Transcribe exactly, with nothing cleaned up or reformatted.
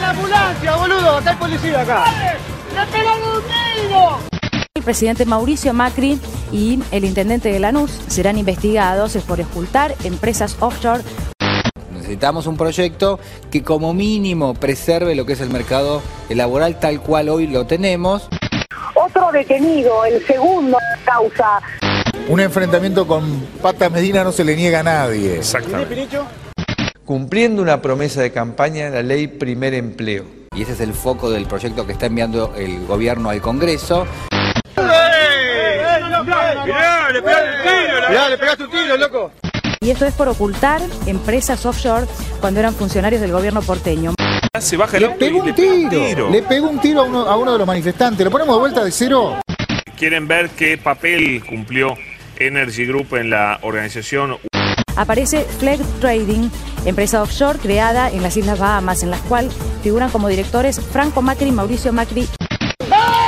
la ambulancia, boludo! ¡Está el policía acá! ¡Le pegaron un tiro! El presidente Mauricio Macri y el intendente de Lanús serán investigados por ocultar empresas offshore. Necesitamos un proyecto que como mínimo preserve lo que es el mercado laboral tal cual hoy lo tenemos. Otro detenido, el segundo causa. Un enfrentamiento con Pata Medina no se le niega a nadie. Exactamente. Cumpliendo una promesa de campaña de la ley Primer Empleo. Y ese es el foco del proyecto que está enviando el gobierno al Congreso. ¡Mirá, le pegaste un tiro! ¡Mirá, le pegaste un tiro, loco! Y esto es por ocultar empresas offshore cuando eran funcionarios del gobierno porteño. Se baja el Le auto pegó y un le pega un tiro, tiro. le pegó un tiro a uno, a uno de los manifestantes. ¿Lo ponemos de vuelta de cero? Quieren ver qué papel cumplió Energy Group en la organización. Aparece Flag Trading, empresa offshore creada en las Islas Bahamas, en las cuales figuran como directores Franco Macri y Mauricio Macri. ¡Ah!